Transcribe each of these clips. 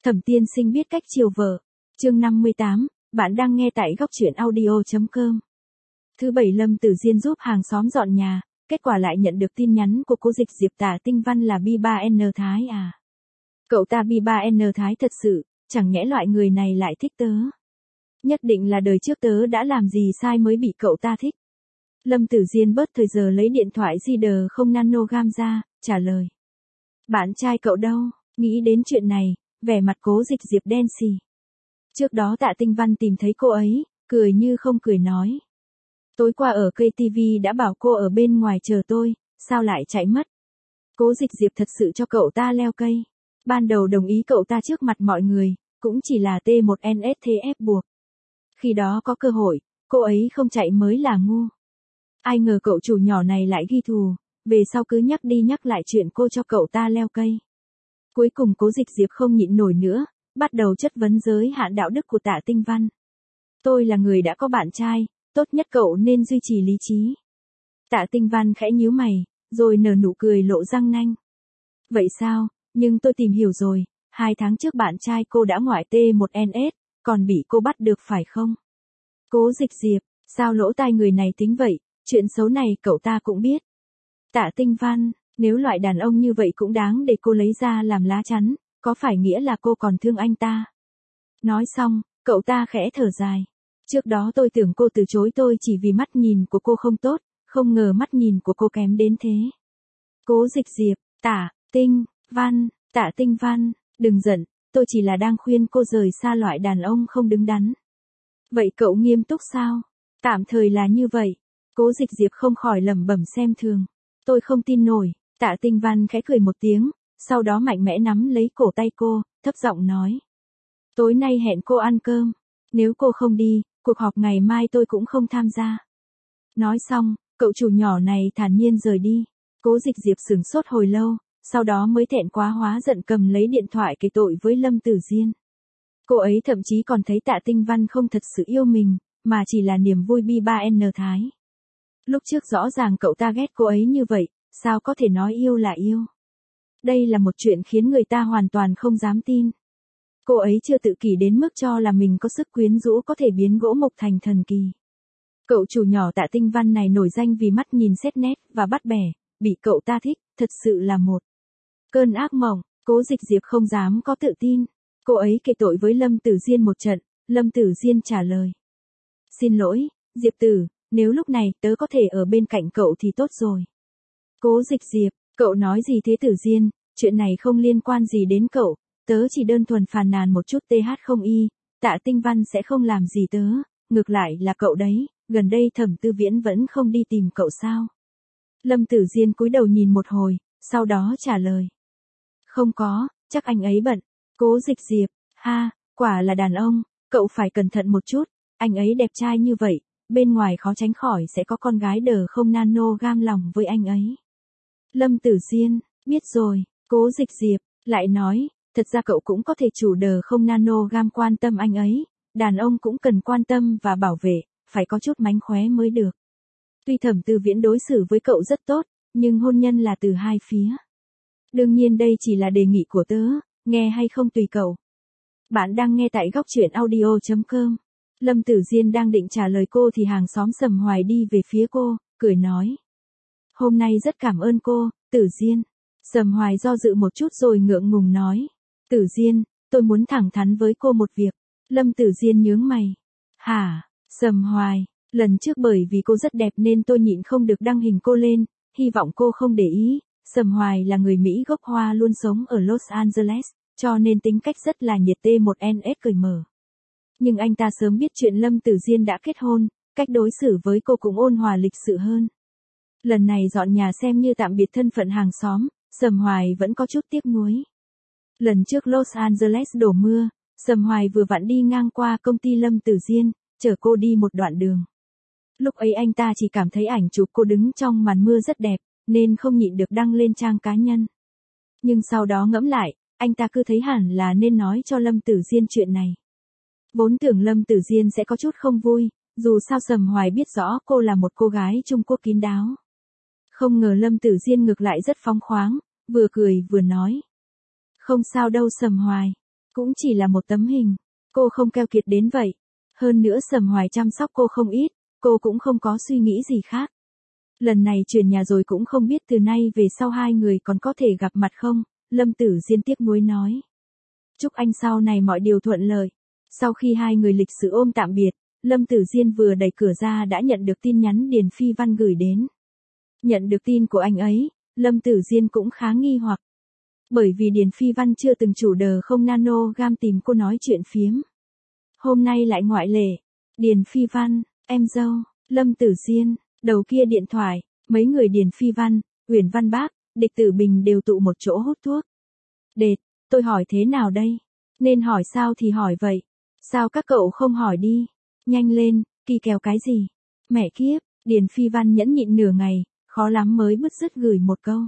Thẩm Tiên Sinh biết cách chiều vợ. Chương 58, bạn đang nghe tại góc truyện audio.com. Thứ bảy Lâm Tử Diên giúp hàng xóm dọn nhà, kết quả lại nhận được tin nhắn của cô Dịch Diệp tả Tinh Văn là Bi3N Thái à. Cậu ta Bi3N Thái thật sự, chẳng nhẽ loại người này lại thích tớ. Nhất định là đời trước tớ đã làm gì sai mới bị cậu ta thích. Lâm Tử Diên bớt thời giờ lấy điện thoại Reader không nanogam ra, trả lời. Bạn trai cậu đâu? Nghĩ đến chuyện này, vẻ mặt Cố Dịch Diệp đen xì. Trước đó Tạ Tinh Văn tìm thấy cô ấy, cười như không cười nói. Tối qua ở cây TV đã bảo cô ở bên ngoài chờ tôi, sao lại chạy mất? Cố Dịch Diệp thật sự cho cậu ta leo cây. Ban đầu đồng ý cậu ta trước mặt mọi người, cũng chỉ là T1NSTF buộc. Khi đó có cơ hội, cô ấy không chạy mới là ngu. Ai ngờ cậu chủ nhỏ này lại ghi thù, về sau cứ nhắc đi nhắc lại chuyện cô cho cậu ta leo cây. Cuối cùng Cố Dịch Diệp không nhịn nổi nữa, bắt đầu chất vấn giới hạn đạo đức của Tạ Tinh Văn. Tôi là người đã có bạn trai, tốt nhất cậu nên duy trì lý trí. Tạ Tinh Văn khẽ nhíu mày, rồi nở nụ cười lộ răng nanh. Vậy sao, nhưng tôi tìm hiểu rồi, 2 tháng trước bạn trai cô đã ngoại T1NS, còn bị cô bắt được phải không? Cố Dịch Diệp, sao lỗ tai người này tính vậy, chuyện xấu này cậu ta cũng biết. Tạ Tinh Văn, nếu loại đàn ông như vậy cũng đáng để cô lấy ra làm lá chắn, có phải nghĩa là cô còn thương anh ta? Nói xong, cậu ta khẽ thở dài. Trước đó tôi tưởng cô từ chối tôi chỉ vì mắt nhìn của cô không tốt, không ngờ mắt nhìn của cô kém đến thế. Cố Dịch Diệp, Tạ Tinh Văn, đừng giận, tôi chỉ là đang khuyên cô rời xa loại đàn ông không đứng đắn. Vậy cậu nghiêm túc sao? Tạm thời là như vậy. Cố Dịch Diệp không khỏi lẩm bẩm xem thường. Tôi không tin nổi. Tạ Tinh Văn khẽ cười một tiếng, sau đó mạnh mẽ nắm lấy cổ tay cô, thấp giọng nói. Tối nay hẹn cô ăn cơm. Nếu cô không đi, cuộc họp ngày mai tôi cũng không tham gia. Nói xong, cậu chủ nhỏ này thản nhiên rời đi. Cố Dịch Diệp sửng sốt hồi lâu, sau đó mới thẹn quá hóa giận cầm lấy điện thoại kể tội với Lâm Tử Diên. Cô ấy thậm chí còn thấy Tạ Tinh Văn không thật sự yêu mình, mà chỉ là niềm vui Bi3N Thái. Lúc trước rõ ràng cậu ta ghét cô ấy như vậy, sao có thể nói yêu là yêu. Đây là một chuyện khiến người ta hoàn toàn không dám tin. Cô ấy chưa tự kỷ đến mức cho là mình có sức quyến rũ có thể biến gỗ mục thành thần kỳ. Cậu chủ nhỏ Tạ Tinh Văn này nổi danh vì mắt nhìn xét nét và bắt bẻ, bị cậu ta thích, thật sự là một cơn ác mộng. Cố Dịch Diệp không dám có tự tin. Cô ấy kể tội với Lâm Tử Diên một trận, Lâm Tử Diên trả lời. Xin lỗi, Diệp Tử, nếu lúc này tớ có thể ở bên cạnh cậu thì tốt rồi. Cố Dịch Diệp, cậu nói gì thế Tử Diên, chuyện này không liên quan gì đến cậu, tớ chỉ đơn thuần phàn nàn một chút không y, Tạ Tinh Văn sẽ không làm gì tớ, ngược lại là cậu đấy, gần đây Thẩm Tư Viễn vẫn không đi tìm cậu sao. Lâm Tử Diên cúi đầu nhìn một hồi, sau đó trả lời. Không có, chắc anh ấy bận. Cố Dịch Diệp, ha, quả là đàn ông, cậu phải cẩn thận một chút, anh ấy đẹp trai như vậy, bên ngoài khó tránh khỏi sẽ có con gái đờ không nano gam lòng với anh ấy. Lâm Tử Diên, biết rồi, Cố Dịch Diệp, lại nói, thật ra cậu cũng có thể chủ đờ không nano gam quan tâm anh ấy, đàn ông cũng cần quan tâm và bảo vệ, phải có chút mánh khóe mới được. Tuy Thẩm Tư Viễn đối xử với cậu rất tốt, nhưng hôn nhân là từ hai phía. Đương nhiên đây chỉ là đề nghị của tớ, nghe hay không tùy cậu. Bạn đang nghe tại góc truyện audio.com. Lâm Tử Diên đang định trả lời cô thì hàng xóm Sầm Hoài đi về phía cô, cười nói. Hôm nay rất cảm ơn cô, Tử Diên. Sầm Hoài do dự một chút rồi ngượng ngùng nói. Tử Diên, tôi muốn thẳng thắn với cô một việc. Lâm Tử Diên nhướng mày. Hả, Sầm Hoài, lần trước bởi vì cô rất đẹp nên tôi nhịn không được đăng hình cô lên, hy vọng cô không để ý. Sầm Hoài là người Mỹ gốc Hoa luôn sống ở Los Angeles, cho nên tính cách rất là nhiệt T1NS cởi mở. Nhưng anh ta sớm biết chuyện Lâm Tử Diên đã kết hôn, cách đối xử với cô cũng ôn hòa lịch sự hơn. Lần này dọn nhà xem như tạm biệt thân phận hàng xóm, Sầm Hoài vẫn có chút tiếc nuối. Lần trước Los Angeles đổ mưa, Sầm Hoài vừa vặn đi ngang qua công ty Lâm Tử Diên, chở cô đi một đoạn đường. Lúc ấy anh ta chỉ cảm thấy ảnh chụp cô đứng trong màn mưa rất đẹp, nên không nhịn được đăng lên trang cá nhân. Nhưng sau đó ngẫm lại, anh ta cứ thấy hẳn là nên nói cho Lâm Tử Diên chuyện này. Vốn tưởng Lâm Tử Diên sẽ có chút không vui, dù sao Sầm Hoài biết rõ cô là một cô gái Trung Quốc kín đáo. Không ngờ Lâm Tử Diên ngược lại rất phóng khoáng, vừa cười vừa nói. Không sao đâu Sầm Hoài. Cũng chỉ là một tấm hình. Cô không keo kiệt đến vậy. Hơn nữa Sầm Hoài chăm sóc cô không ít, cô cũng không có suy nghĩ gì khác. Lần này chuyển nhà rồi cũng không biết từ nay về sau hai người còn có thể gặp mặt không, Lâm Tử Diên tiếc nuối nói. Chúc anh sau này mọi điều thuận lợi. Sau khi hai người lịch sự ôm tạm biệt, Lâm Tử Diên vừa đẩy cửa ra đã nhận được tin nhắn Điền Phi Văn gửi đến. Nhận được tin của anh ấy, Lâm Tử Diên cũng khá nghi hoặc. Bởi vì Điền Phi Văn chưa từng chủ đờ không nano gam tìm cô nói chuyện phiếm. Hôm nay lại ngoại lệ. Điền Phi Văn, em dâu, Lâm Tử Diên, đầu kia điện thoại, mấy người Điền Phi Văn, Uyển Văn Bác, Địch Tử Bình đều tụ một chỗ hút thuốc. Đệt, tôi hỏi thế nào đây? Nên hỏi sao thì hỏi vậy. Sao các cậu không hỏi đi? Nhanh lên, kỳ kèo cái gì? Mẹ kiếp, Điền Phi Văn nhẫn nhịn nửa ngày, khó lắm mới bứt rứt gửi một câu.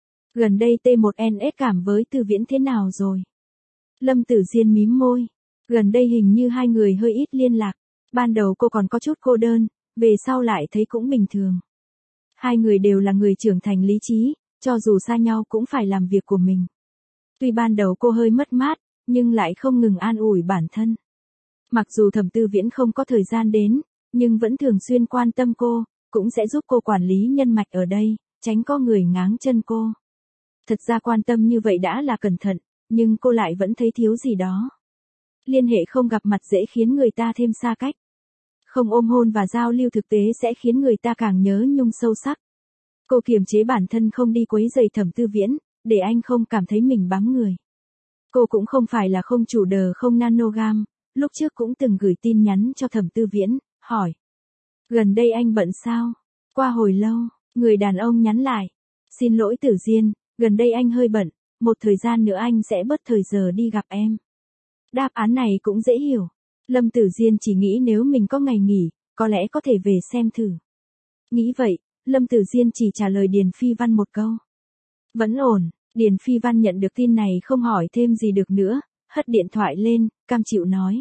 Gần đây T1NS cảm với Tư Viễn thế nào rồi? Lâm Tử Diên mím môi. Gần đây hình như hai người hơi ít liên lạc. Ban đầu cô còn có chút cô đơn, về sau lại thấy cũng bình thường. Hai người đều là người trưởng thành lý trí, cho dù xa nhau cũng phải làm việc của mình. Tuy ban đầu cô hơi mất mát, nhưng lại không ngừng an ủi bản thân. Mặc dù Thẩm Tư Viễn không có thời gian đến, nhưng vẫn thường xuyên quan tâm cô, cũng sẽ giúp cô quản lý nhân mạch ở đây, tránh có người ngáng chân cô. Thật ra quan tâm như vậy đã là cẩn thận, nhưng cô lại vẫn thấy thiếu gì đó. Liên hệ không gặp mặt dễ khiến người ta thêm xa cách. Không ôm hôn và giao lưu thực tế sẽ khiến người ta càng nhớ nhung sâu sắc. Cô kiềm chế bản thân không đi quấy rầy Thẩm Tư Viễn, để anh không cảm thấy mình bám người. Cô cũng không phải là không chủ đờ không nanogam, lúc trước cũng từng gửi tin nhắn cho Thẩm Tư Viễn, hỏi. Gần đây anh bận sao? Qua hồi lâu, người đàn ông nhắn lại. Xin lỗi Tử Diên, gần đây anh hơi bận, một thời gian nữa anh sẽ bớt thời giờ đi gặp em. Đáp án này cũng dễ hiểu. Lâm Tử Diên chỉ nghĩ nếu mình có ngày nghỉ, có lẽ có thể về xem thử. Nghĩ vậy, Lâm Tử Diên chỉ trả lời Điền Phi Văn một câu. Vẫn ổn, Điền Phi Văn nhận được tin này không hỏi thêm gì được nữa, hất điện thoại lên, cam chịu nói.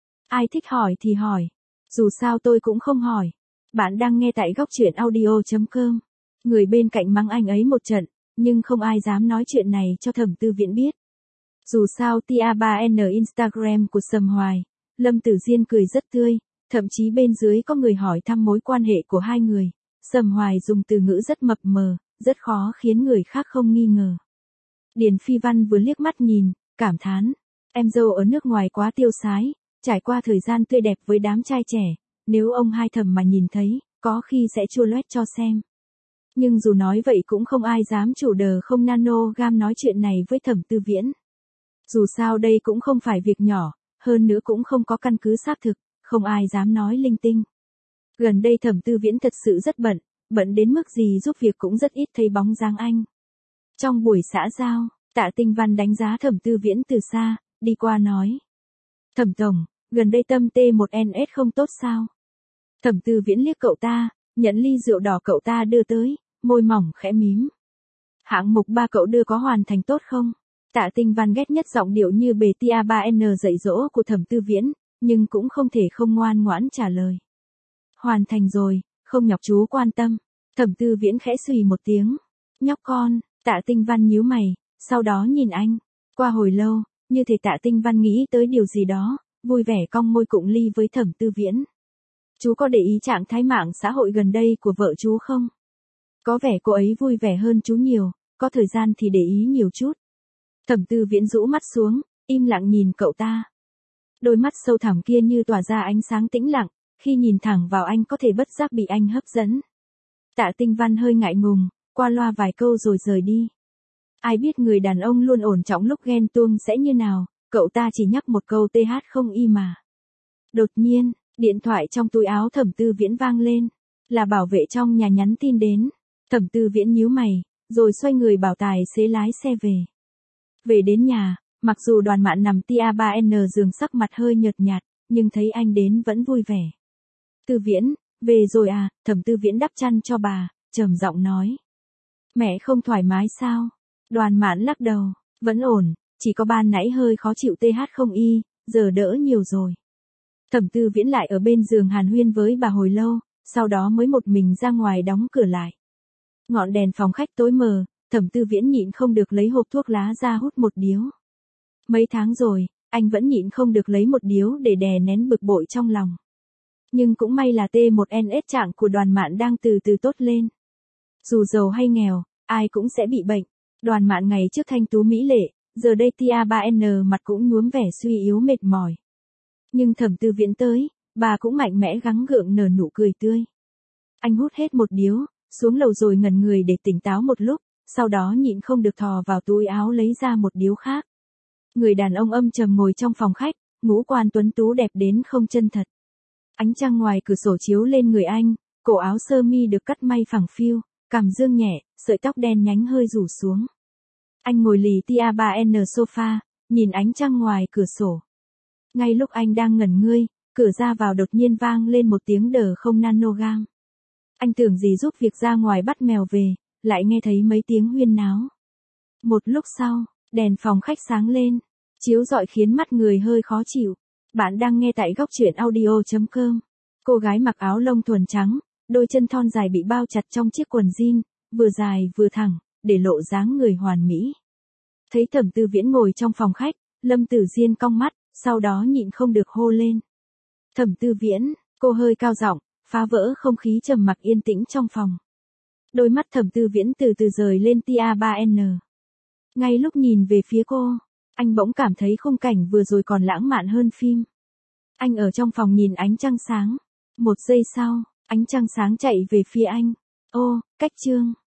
Ai thích hỏi thì hỏi, dù sao tôi cũng không hỏi. Bạn đang nghe tại góc truyện audio.com. Người bên cạnh mắng anh ấy một trận, nhưng không ai dám nói chuyện này cho Thẩm Tư Viễn biết. Dù sao TA3N Instagram của Sầm Hoài, Lâm Tử Diên cười rất tươi, thậm chí bên dưới có người hỏi thăm mối quan hệ của hai người. Sầm Hoài dùng từ ngữ rất mập mờ, rất khó khiến người khác không nghi ngờ. Điền Phi Văn vừa liếc mắt nhìn, cảm thán. Em dâu ở nước ngoài quá tiêu sái, trải qua thời gian tươi đẹp với đám trai trẻ, nếu ông hai Thẩm mà nhìn thấy, có khi sẽ chua loét cho xem. Nhưng dù nói vậy cũng không ai dám chủ đờ không nano gam nói chuyện này với Thẩm Tư Viễn. Dù sao đây cũng không phải việc nhỏ, hơn nữa cũng không có căn cứ xác thực, không ai dám nói linh tinh. Gần đây Thẩm Tư Viễn thật sự rất bận, bận đến mức gì giúp việc cũng rất ít thấy bóng dáng anh. Trong buổi xã giao, Tạ Tinh Văn đánh giá Thẩm Tư Viễn từ xa, đi qua nói. Thẩm tổng, gần đây tâm T1NS không tốt sao? Thẩm Tư Viễn liếc cậu ta, nhận ly rượu đỏ cậu ta đưa tới, môi mỏng khẽ mím. Hạng mục 3 cậu đưa có hoàn thành tốt không? Tạ Tinh Văn ghét nhất giọng điệu như bề TA3N dạy dỗ của Thẩm Tư Viễn, nhưng cũng không thể không ngoan ngoãn trả lời. Hoàn thành rồi, không nhọc chú quan tâm. Thẩm Tư Viễn khẽ xùy một tiếng. Nhóc con, Tạ Tinh Văn nhíu mày, sau đó nhìn anh. Qua hồi lâu, như thể Tạ Tinh Văn nghĩ tới điều gì đó, vui vẻ cong môi cụng ly với Thẩm Tư Viễn. Chú có để ý trạng thái mạng xã hội gần đây của vợ chú không? Có vẻ cô ấy vui vẻ hơn chú nhiều, có thời gian thì để ý nhiều chút. Thẩm Tư Viễn rũ mắt xuống, im lặng nhìn cậu ta. Đôi mắt sâu thẳm kia như tỏa ra ánh sáng tĩnh lặng, khi nhìn thẳng vào anh có thể bất giác bị anh hấp dẫn. Tạ Tinh Văn hơi ngại ngùng, qua loa vài câu rồi rời đi. Ai biết người đàn ông luôn ổn trọng lúc ghen tuông sẽ như nào, cậu ta chỉ nhắc một câu TH không y mà. Đột nhiên, điện thoại trong túi áo Thẩm Tư Viễn vang lên, là bảo vệ trong nhà nhắn tin đến. Thẩm Tư Viễn nhíu mày, rồi xoay người bảo tài xế lái xe về. Về đến nhà, mặc dù Đoàn Mạn nằm TA3N giường sắc mặt hơi nhợt nhạt, nhưng thấy anh đến vẫn vui vẻ. Tư Viễn, về rồi à? Thẩm Tư Viễn đắp chăn cho bà, trầm giọng nói. Mẹ không thoải mái sao? Đoàn Mạn lắc đầu, vẫn ổn, chỉ có ban nãy hơi khó chịu TH không y, giờ đỡ nhiều rồi. Thẩm Tư Viễn lại ở bên giường hàn huyên với bà hồi lâu, sau đó mới một mình ra ngoài đóng cửa lại. Ngọn đèn phòng khách tối mờ, Thẩm Tư Viễn nhịn không được lấy hộp thuốc lá ra hút một điếu. Mấy tháng rồi, Anh vẫn nhịn không được lấy một điếu để đè nén bực bội trong lòng. Nhưng cũng may là T1NS trạng của Đoàn Mạn đang từ từ tốt lên. Dù giàu hay nghèo, ai cũng sẽ bị bệnh. Đoàn Mạn ngày trước thanh tú mỹ lệ, giờ đây tia3N mặt cũng nhuốm vẻ suy yếu mệt mỏi. Nhưng Thẩm Tư Viễn tới, bà cũng mạnh mẽ gắng gượng nở nụ cười tươi. Anh hút hết một điếu, xuống lầu rồi ngẩn người để tỉnh táo một lúc, sau đó nhịn không được thò vào túi áo lấy ra một điếu khác. Người đàn ông âm trầm ngồi trong phòng khách, ngũ quan tuấn tú đẹp đến không chân thật. Ánh trăng ngoài cửa sổ chiếu lên người anh, cổ áo sơ mi được cắt may phẳng phiu, cằm dương nhẹ, sợi tóc đen nhánh hơi rủ xuống. Anh ngồi lì tia3N sofa, nhìn ánh trăng ngoài cửa sổ. Ngay lúc anh đang ngẩn ngơi, cửa ra vào đột nhiên vang lên một tiếng đờ không nanogram. Anh tưởng gì giúp việc ra ngoài bắt mèo về, lại nghe thấy mấy tiếng huyên náo. Một lúc sau, đèn phòng khách sáng lên, chiếu rọi khiến mắt người hơi khó chịu. Bạn đang nghe tại góc truyện audio.com. Cô gái mặc áo lông thuần trắng, đôi chân thon dài bị bao chặt trong chiếc quần jean, vừa dài vừa thẳng, để lộ dáng người hoàn mỹ. Thấy Thẩm Tư Viễn ngồi trong phòng khách, Lâm Tử Diên cong mắt, sau đó nhịn không được hô lên. Thẩm Tư Viễn, cô hơi cao giọng, phá vỡ không khí trầm mặc yên tĩnh trong phòng. Đôi mắt Thẩm Tư Viễn từ từ rời lên tia3N. Ngay lúc nhìn về phía cô, anh bỗng cảm thấy khung cảnh vừa rồi còn lãng mạn hơn phim. Anh ở trong phòng nhìn ánh trăng sáng. Một giây sau, ánh trăng sáng chạy về phía anh. Ô, cách chương.